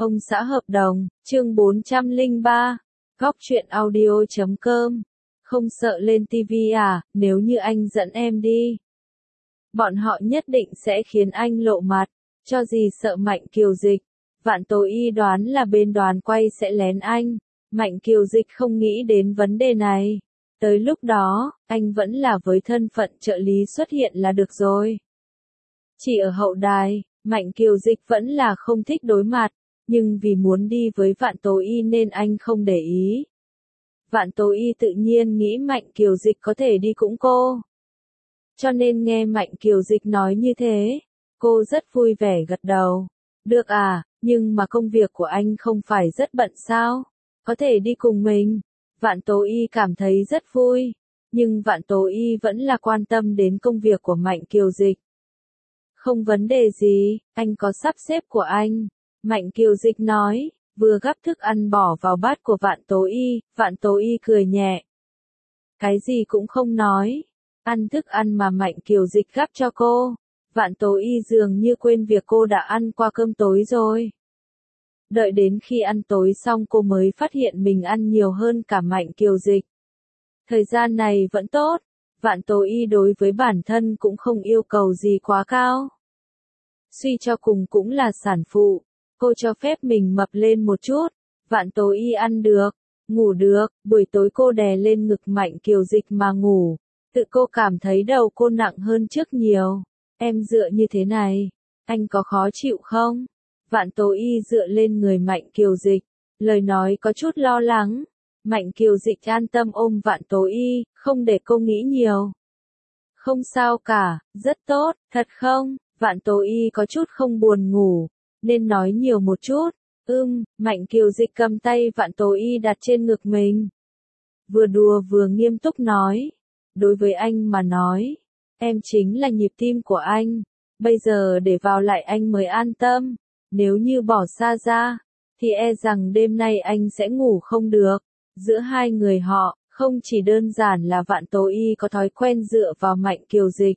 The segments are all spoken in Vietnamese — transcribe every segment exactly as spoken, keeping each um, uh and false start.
Ông xã hợp đồng, chương bốn trăm lẻ ba, góc truyện audio chấm com. Không sợ lên tivi à, nếu như anh dẫn em đi. Bọn họ nhất định sẽ khiến anh lộ mặt, cho gì sợ Mạnh Kiều Dịch. Vạn Tố Y đoán là bên đoàn quay sẽ lén anh. Mạnh Kiều Dịch không nghĩ đến vấn đề này. Tới lúc đó, anh vẫn là với thân phận trợ lý xuất hiện là được rồi. Chỉ ở hậu đài, Mạnh Kiều Dịch vẫn là không thích đối mặt, nhưng vì muốn đi với Vạn Tố Y nên anh không để ý. Vạn Tố Y tự nhiên nghĩ Mạnh Kiều Dịch có thể đi cũng cô. Cho nên nghe Mạnh Kiều Dịch nói như thế, cô rất vui vẻ gật đầu. Được à, nhưng mà công việc của anh không phải rất bận sao? Có thể đi cùng mình. Vạn Tố Y cảm thấy rất vui, nhưng Vạn Tố Y vẫn là quan tâm đến công việc của Mạnh Kiều Dịch. Không vấn đề gì, anh có sắp xếp của anh. Mạnh Kiều Dịch nói, vừa gắp thức ăn bỏ vào bát của Vạn Tố Y, Vạn Tố Y cười nhẹ. Cái gì cũng không nói, ăn thức ăn mà Mạnh Kiều Dịch gắp cho cô. Vạn Tố Y dường như quên việc cô đã ăn qua cơm tối rồi. Đợi đến khi ăn tối xong cô mới phát hiện mình ăn nhiều hơn cả Mạnh Kiều Dịch. Thời gian này vẫn tốt, Vạn Tố Y đối với bản thân cũng không yêu cầu gì quá cao. Suy cho cùng cũng là sản phụ, cô cho phép mình mập lên một chút. Vạn Tố Y ăn được, ngủ được, buổi tối cô đè lên ngực Mạnh Kiều Dịch mà ngủ. Tự cô cảm thấy đầu cô nặng hơn trước nhiều. Em dựa như thế này, anh có khó chịu không? Vạn Tố Y dựa lên người Mạnh Kiều Dịch, lời nói có chút lo lắng. Mạnh Kiều Dịch an tâm ôm Vạn Tố Y, không để cô nghĩ nhiều. Không sao cả, rất tốt, thật không? Vạn Tố Y có chút không buồn ngủ, nên nói nhiều một chút. Ưm, Mạnh Kiều Dịch cầm tay Vạn Tố Y đặt trên ngực mình. Vừa đùa vừa nghiêm túc nói. Đối với anh mà nói, em chính là nhịp tim của anh. Bây giờ để vào lại anh mới an tâm. Nếu như bỏ xa ra, thì e rằng đêm nay anh sẽ ngủ không được. Giữa hai người họ, không chỉ đơn giản là Vạn Tố Y có thói quen dựa vào Mạnh Kiều Dịch,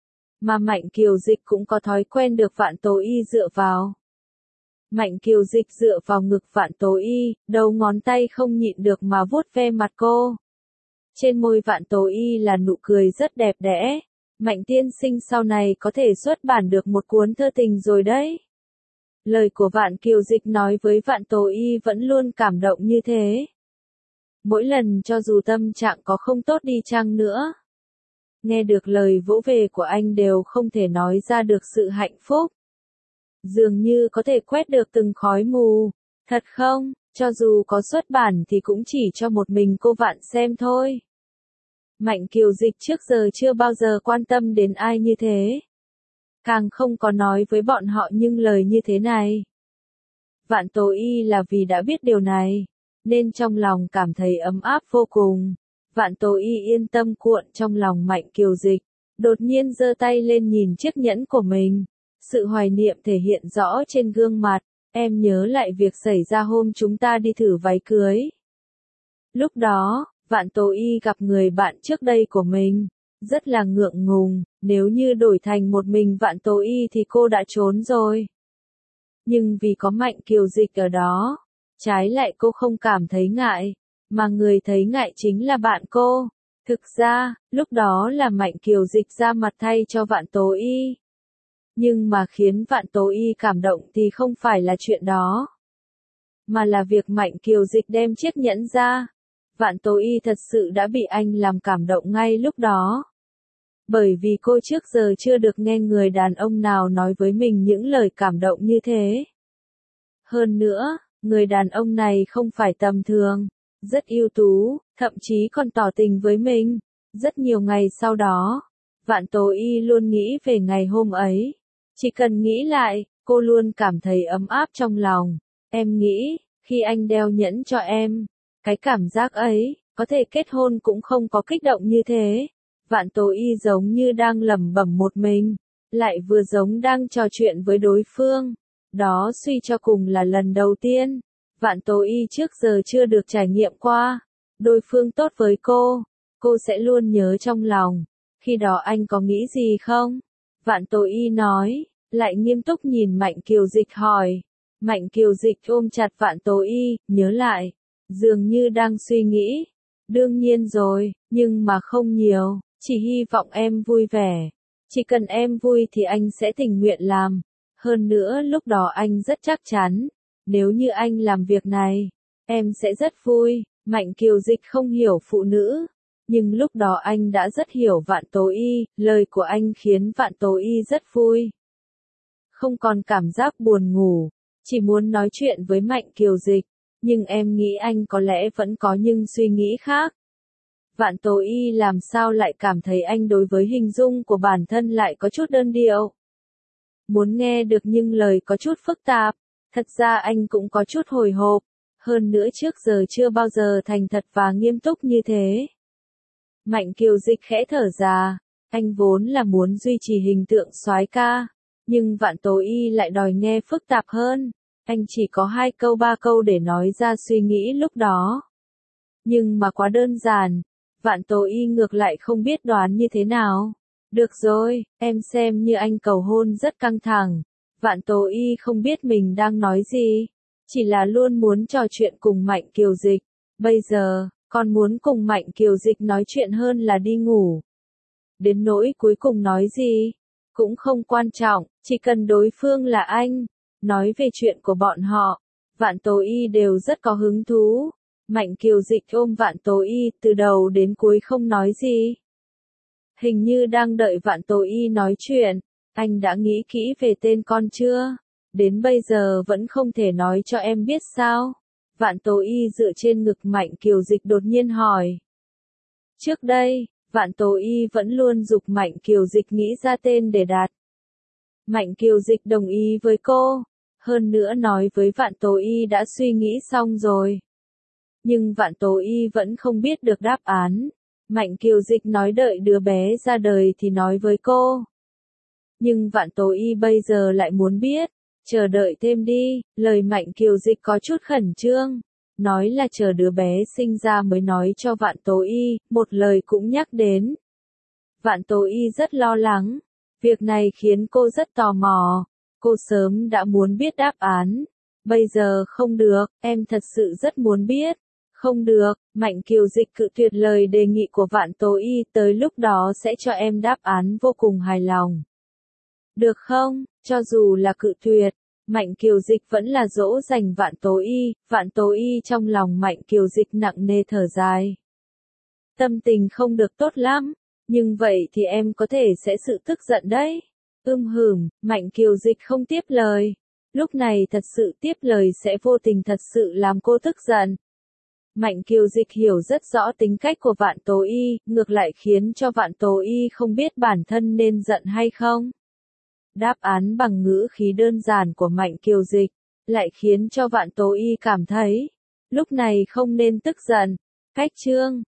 mà Mạnh Kiều Dịch cũng có thói quen được Vạn Tố Y dựa vào. Mạnh Kiều Dịch dựa vào ngực Vạn Tố Y, đầu ngón tay không nhịn được mà vuốt ve mặt cô. Trên môi Vạn Tố Y là nụ cười rất đẹp đẽ. Mạnh tiên sinh sau này có thể xuất bản được một cuốn thơ tình rồi đấy. Lời của Vạn Kiều Dịch nói với Vạn Tố Y vẫn luôn cảm động như thế. Mỗi lần cho dù tâm trạng có không tốt đi chăng nữa, nghe được lời vỗ về của anh đều không thể nói ra được sự hạnh phúc. Dường như có thể quét được từng khói mù. Thật không, cho dù có xuất bản thì cũng chỉ cho một mình cô Vạn xem thôi. Mạnh Kiều Dịch trước giờ chưa bao giờ quan tâm đến ai như thế. Càng không có nói với bọn họ những lời như thế này. Vạn Tố Y là vì đã biết điều này, nên trong lòng cảm thấy ấm áp vô cùng. Vạn Tố Y yên tâm cuộn trong lòng Mạnh Kiều Dịch, đột nhiên giơ tay lên nhìn chiếc nhẫn của mình. Sự hoài niệm thể hiện rõ trên gương mặt, em nhớ lại việc xảy ra hôm chúng ta đi thử váy cưới. Lúc đó, Vạn Tố Y gặp người bạn trước đây của mình, rất là ngượng ngùng, nếu như đổi thành một mình Vạn Tố Y thì cô đã trốn rồi. Nhưng vì có Mạnh Kiều Dịch ở đó, trái lại cô không cảm thấy ngại, mà người thấy ngại chính là bạn cô. Thực ra, lúc đó là Mạnh Kiều Dịch ra mặt thay cho Vạn Tố Y. Nhưng mà khiến Vạn Tố Y cảm động thì không phải là chuyện đó, mà là việc Mạnh Kiều Dịch đem chiếc nhẫn ra. Vạn Tố Y thật sự đã bị anh làm cảm động ngay lúc đó. Bởi vì cô trước giờ chưa được nghe người đàn ông nào nói với mình những lời cảm động như thế. Hơn nữa, người đàn ông này không phải tầm thường, rất ưu tú, thậm chí còn tỏ tình với mình. Rất nhiều ngày sau đó, Vạn Tố Y luôn nghĩ về ngày hôm ấy. Chỉ cần nghĩ lại, cô luôn cảm thấy ấm áp trong lòng. Em nghĩ, khi anh đeo nhẫn cho em, cái cảm giác ấy, có thể kết hôn cũng không có kích động như thế. Vạn Tố Y giống như đang lẩm bẩm một mình, lại vừa giống đang trò chuyện với đối phương. Đó suy cho cùng là lần đầu tiên, Vạn Tố Y trước giờ chưa được trải nghiệm qua. Đối phương tốt với cô, cô sẽ luôn nhớ trong lòng. Khi đó anh có nghĩ gì không? Vạn Tố Y nói, lại nghiêm túc nhìn Mạnh Kiều Dịch hỏi. Mạnh Kiều Dịch ôm chặt Vạn Tố Y, nhớ lại. Dường như đang suy nghĩ. Đương nhiên rồi, nhưng mà không nhiều, chỉ hy vọng em vui vẻ. Chỉ cần em vui thì anh sẽ tình nguyện làm. Hơn nữa lúc đó anh rất chắc chắn. Nếu như anh làm việc này, em sẽ rất vui. Mạnh Kiều Dịch không hiểu phụ nữ. Nhưng lúc đó anh đã rất hiểu Vạn Tố Y, lời của anh khiến Vạn Tố Y rất vui. Không còn cảm giác buồn ngủ, chỉ muốn nói chuyện với Mạnh Kiều Dịch, nhưng em nghĩ anh có lẽ vẫn có những suy nghĩ khác. Vạn Tố Y làm sao lại cảm thấy anh đối với hình dung của bản thân lại có chút đơn điệu. Muốn nghe được những lời có chút phức tạp, thật ra anh cũng có chút hồi hộp, hơn nữa trước giờ chưa bao giờ thành thật và nghiêm túc như thế. Mạnh Kiều Dịch khẽ thở ra, anh vốn là muốn duy trì hình tượng soái ca, nhưng Vạn Tố Y lại đòi nghe phức tạp hơn. Anh chỉ có hai câu ba câu để nói ra suy nghĩ lúc đó. Nhưng mà quá đơn giản, Vạn Tố Y ngược lại không biết đoán như thế nào. Được rồi, em xem như anh cầu hôn rất căng thẳng. Vạn Tố Y không biết mình đang nói gì, chỉ là luôn muốn trò chuyện cùng Mạnh Kiều Dịch. Bây giờ, còn muốn cùng Mạnh Kiều Dịch nói chuyện hơn là đi ngủ. Đến nỗi cuối cùng nói gì, cũng không quan trọng, chỉ cần đối phương là anh. Nói về chuyện của bọn họ, Vạn Tố Y đều rất có hứng thú. Mạnh Kiều Dịch ôm Vạn Tố Y từ đầu đến cuối không nói gì. Hình như đang đợi Vạn Tố Y nói chuyện. Anh đã nghĩ kỹ về tên con chưa? Đến bây giờ vẫn không thể nói cho em biết sao? Vạn Tố Y dựa trên ngực Mạnh Kiều Dịch đột nhiên hỏi. Trước đây, Vạn Tố Y vẫn luôn giục Mạnh Kiều Dịch nghĩ ra tên để đặt. Mạnh Kiều Dịch đồng ý với cô. Hơn nữa nói với Vạn Tố Y đã suy nghĩ xong rồi. Nhưng Vạn Tố Y vẫn không biết được đáp án. Mạnh Kiều Dịch nói đợi đứa bé ra đời thì nói với cô. Nhưng Vạn Tố Y bây giờ lại muốn biết. Chờ đợi thêm đi, lời Mạnh Kiều Dịch có chút khẩn trương. Nói là chờ đứa bé sinh ra mới nói cho Vạn Tố Y, một lời cũng nhắc đến. Vạn Tố Y rất lo lắng. Việc này khiến cô rất tò mò. Cô sớm đã muốn biết đáp án. Bây giờ không được, em thật sự rất muốn biết. Không được, Mạnh Kiều Dịch cự tuyệt lời đề nghị của Vạn Tố Y, tới lúc đó sẽ cho em đáp án vô cùng hài lòng. Được không? Cho dù là cự tuyệt, Mạnh Kiều Dịch vẫn là dỗ dành Vạn Tố Y. Vạn Tố Y trong lòng Mạnh Kiều Dịch nặng nề thở dài. Tâm tình không được tốt lắm, nhưng vậy thì em có thể sẽ sự tức giận đấy. Ưm hừm, Mạnh Kiều Dịch không tiếp lời. Lúc này thật sự tiếp lời sẽ vô tình thật sự làm cô tức giận. Mạnh Kiều Dịch hiểu rất rõ tính cách của Vạn Tố Y, ngược lại khiến cho Vạn Tố Y không biết bản thân nên giận hay không. Đáp án bằng ngữ khí đơn giản của Mạnh Kiều Dịch, lại khiến cho Vạn Tố Y cảm thấy, lúc này không nên tức giận. Cách chương